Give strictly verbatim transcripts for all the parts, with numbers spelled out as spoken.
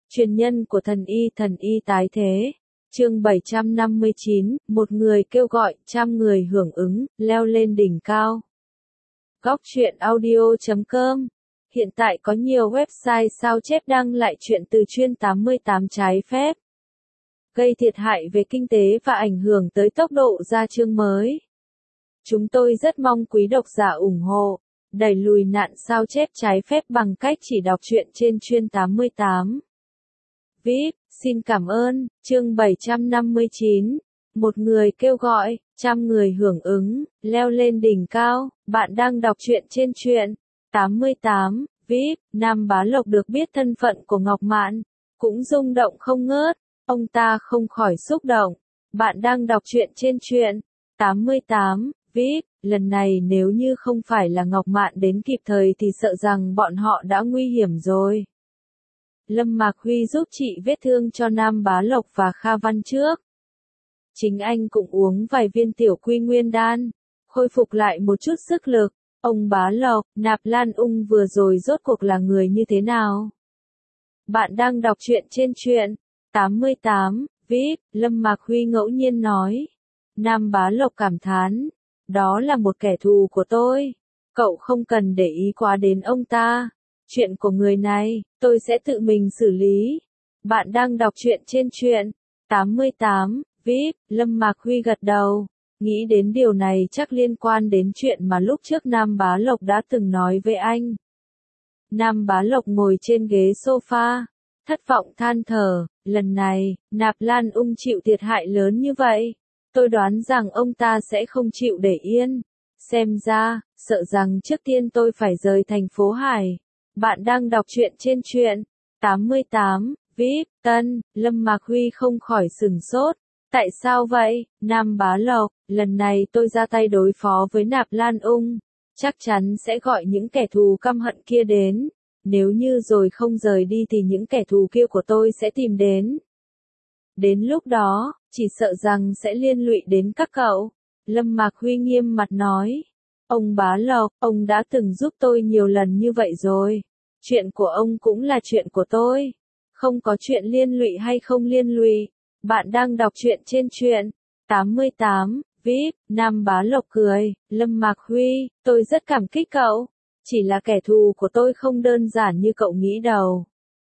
Truyền nhân của thần y thần y tái thế. Chương bảy trăm năm mươi chín, một người kêu gọi, trăm người hưởng ứng, leo lên đỉnh cao. Góc truyện audio chấm com. Hiện tại có nhiều website sao chép đăng lại truyện từ chuyên tám mươi tám trái phép, gây thiệt hại về kinh tế và ảnh hưởng tới tốc độ ra chương mới. Chúng tôi rất mong quý độc giả ủng hộ, đẩy lùi nạn sao chép trái phép bằng cách chỉ đọc truyện trên chuyên tám mươi tám. vê i pê, xin cảm ơn. Chương bảy trăm năm mươi chín. Một người kêu gọi, trăm người hưởng ứng, leo lên đỉnh cao. Bạn đang đọc truyện trên truyện tám mươi tám. vê i pê, Nam Bá Lộc được biết thân phận của Ngọc Mạn, cũng rung động không ngớt. Ông ta không khỏi xúc động. Bạn đang đọc truyện trên truyện tám mươi tám. vê i pê, lần này nếu như không phải là Ngọc Mạn đến kịp thời thì sợ rằng bọn họ đã nguy hiểm rồi. Lâm Mạc Huy giúp trị vết thương cho Nam Bá Lộc và Kha Văn trước. Chính anh cũng uống vài viên tiểu quy nguyên đan, khôi phục lại một chút sức lực. Ông Bá Lộc, Nạp Lan Ung vừa rồi rốt cuộc là người như thế nào? Bạn đang đọc truyện trên truyện tám mươi tám. vê i pê, Lâm Mạc Huy ngẫu nhiên nói. Nam Bá Lộc cảm thán. Đó là một kẻ thù của tôi. Cậu không cần để ý quá đến ông ta. Chuyện của người này, tôi sẽ tự mình xử lý. Bạn đang đọc truyện trên truyện tám mươi tám. vê i pê, Lâm Mạc Huy gật đầu. Nghĩ đến điều này chắc liên quan đến chuyện mà lúc trước Nam Bá Lộc đã từng nói với anh. Nam Bá Lộc ngồi trên ghế sofa, thất vọng than thở. Lần này, Nạp Lan Ung chịu thiệt hại lớn như vậy. Tôi đoán rằng ông ta sẽ không chịu để yên. Xem ra, sợ rằng trước tiên tôi phải rời thành phố Hải. Bạn đang đọc truyện trên truyện tám mươi tám. vê i pê, Tân, Lâm Mạc Huy không khỏi sửng sốt. Tại sao vậy, Nam Bá Lộc? Lần này tôi ra tay đối phó với Nạp Lan Ung, chắc chắn sẽ gọi những kẻ thù căm hận kia đến. Nếu như rồi không rời đi thì những kẻ thù kia của tôi sẽ tìm đến. Đến lúc đó, chỉ sợ rằng sẽ liên lụy đến các cậu. Lâm Mạc Huy nghiêm mặt nói. Ông Bá Lộc, ông đã từng giúp tôi nhiều lần như vậy rồi. Chuyện của ông cũng là chuyện của tôi. Không có chuyện liên lụy hay không liên lụy. Bạn đang đọc truyện trên truyện tám mươi tám. vê i pê, Nam Bá Lộc cười. Lâm Mạc Huy, tôi rất cảm kích cậu. Chỉ là kẻ thù của tôi không đơn giản như cậu nghĩ đâu.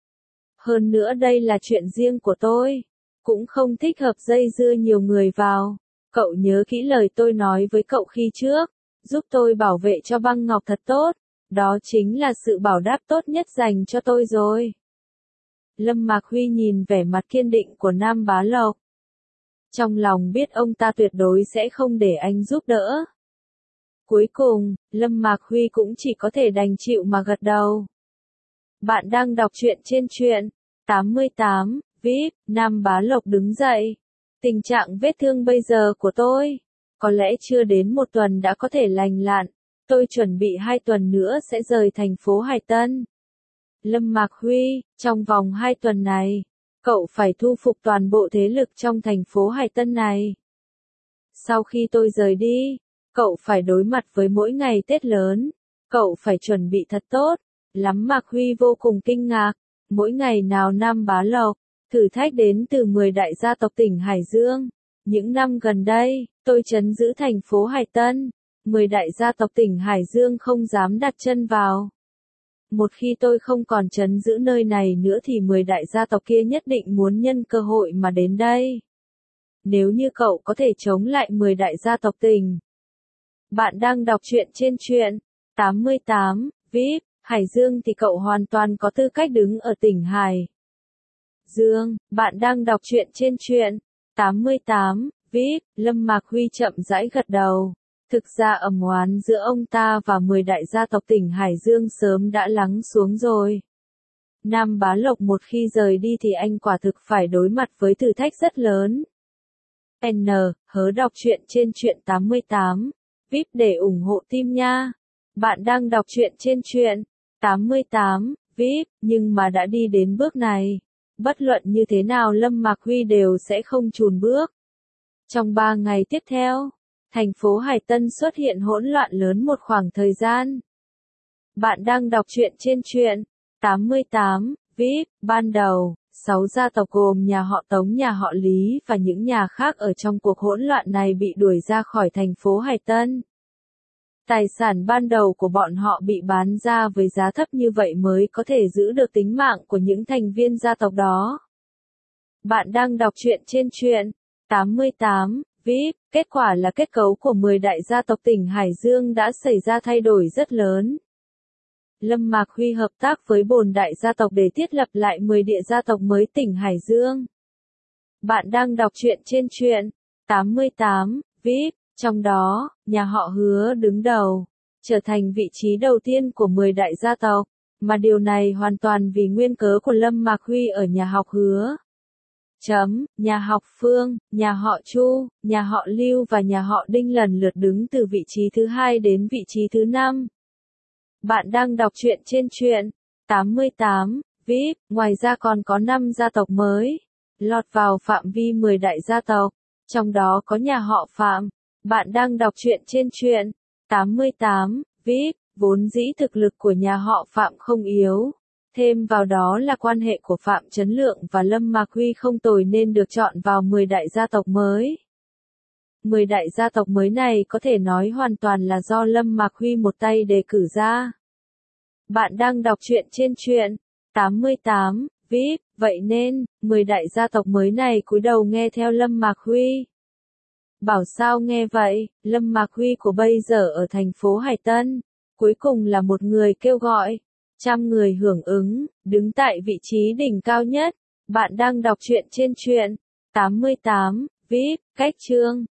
Hơn nữa đây là chuyện riêng của tôi. Cũng không thích hợp dây dưa nhiều người vào. Cậu nhớ kỹ lời tôi nói với cậu khi trước. Giúp tôi bảo vệ cho Băng Ngọc thật tốt. Đó chính là sự bảo đáp tốt nhất dành cho tôi rồi. Lâm Mạc Huy nhìn vẻ mặt kiên định của Nam Bá Lộc. Trong lòng biết ông ta tuyệt đối sẽ không để anh giúp đỡ. Cuối cùng, Lâm Mạc Huy cũng chỉ có thể đành chịu mà gật đầu. Bạn đang đọc truyện trên truyện tám mươi tám. vê i pê, Nam Bá Lộc đứng dậy. Tình trạng vết thương bây giờ của tôi, có lẽ chưa đến một tuần đã có thể lành lặn. Tôi chuẩn bị hai tuần nữa sẽ rời thành phố Hải Tân. Lâm Mạc Huy, trong vòng hai tuần này, cậu phải thu phục toàn bộ thế lực trong thành phố Hải Tân này. Sau khi tôi rời đi, cậu phải đối mặt với mỗi ngày Tết lớn. Cậu phải chuẩn bị thật tốt. Lắm Mạc Huy vô cùng kinh ngạc. Mỗi ngày nào Nam Bá Lộc, thử thách đến từ mười đại gia tộc tỉnh Hải Dương. Những năm gần đây, tôi trấn giữ thành phố Hải Tân. mười đại gia tộc tỉnh Hải Dương không dám đặt chân vào. Một khi tôi không còn trấn giữ nơi này nữa thì mười đại gia tộc kia nhất định muốn nhân cơ hội mà đến đây. Nếu như cậu có thể chống lại mười đại gia tộc tỉnh. Bạn đang đọc truyện trên truyện tám mươi tám. vê i pê, Hải Dương thì cậu hoàn toàn có tư cách đứng ở tỉnh Hải Dương. Bạn đang đọc truyện trên truyện tám mươi tám. vê i pê, Lâm Mạc Huy chậm rãi gật đầu. Thực ra ầm oán giữa ông ta và mười đại gia tộc tỉnh Hải Dương sớm đã lắng xuống rồi. Nam Bá Lộc một khi rời đi thì anh quả thực phải đối mặt với thử thách rất lớn. N. Hớ đọc truyện trên truyện tám mươi tám. vê i pê để ủng hộ team nha. Bạn đang đọc truyện trên truyện tám mươi tám. vê i pê, nhưng mà đã đi đến bước này. Bất luận như thế nào Lâm Mạc Huy đều sẽ không chùn bước. Trong ba ngày tiếp theo, thành phố Hải Tân xuất hiện hỗn loạn lớn một khoảng thời gian. Bạn đang đọc truyện trên truyện tám mươi tám. vê i pê, ban đầu, Sáu gia tộc gồm nhà họ Tống, nhà họ Lý và những nhà khác ở trong cuộc hỗn loạn này bị đuổi ra khỏi thành phố Hải Tân. Tài sản ban đầu của bọn họ bị bán ra với giá thấp như vậy mới có thể giữ được tính mạng của những thành viên gia tộc đó. Bạn đang đọc truyện trên truyện tám mươi tám vê i pê, kết quả là kết cấu của mười đại gia tộc tỉnh Hải Dương đã xảy ra thay đổi rất lớn. Lâm Mạc Huy hợp tác với bồn đại gia tộc để thiết lập lại mười địa gia tộc mới tỉnh Hải Dương. Bạn đang đọc truyện trên truyện tám mươi tám vê i pê, trong đó, nhà họ Hứa đứng đầu, trở thành vị trí đầu tiên của mười đại gia tộc, mà điều này hoàn toàn vì nguyên cớ của Lâm Mạc Huy ở nhà học Hứa. Chấm, nhà học Phương, nhà họ Chu, nhà họ Lưu và nhà họ Đinh lần lượt đứng từ vị trí thứ hai đến vị trí thứ năm. Bạn đang đọc truyện trên truyện tám mươi tám vê i pê, ngoài ra còn có năm gia tộc mới lọt vào phạm vi mười đại gia tộc, trong đó có nhà họ Phạm. Bạn đang đọc truyện trên truyện tám mươi tám vê i pê, vốn dĩ thực lực của nhà họ Phạm không yếu, thêm vào đó là quan hệ của Phạm Chấn Lượng và Lâm Mạc Huy không tồi nên được chọn vào mười đại gia tộc mới. mười đại gia tộc mới này có thể nói hoàn toàn là do Lâm Mạc Huy một tay đề cử ra. Bạn đang đọc truyện trên truyện tám mươi tám vê i pê, vậy nên, mười đại gia tộc mới này cúi đầu nghe theo Lâm Mạc Huy. Bảo sao nghe vậy, Lâm Mạc Huy của bây giờ ở thành phố Hải Tân, cuối cùng là một người kêu gọi, trăm người hưởng ứng, đứng tại vị trí đỉnh cao nhất. Bạn đang đọc truyện trên truyện tám mươi tám vê i pê, cách chương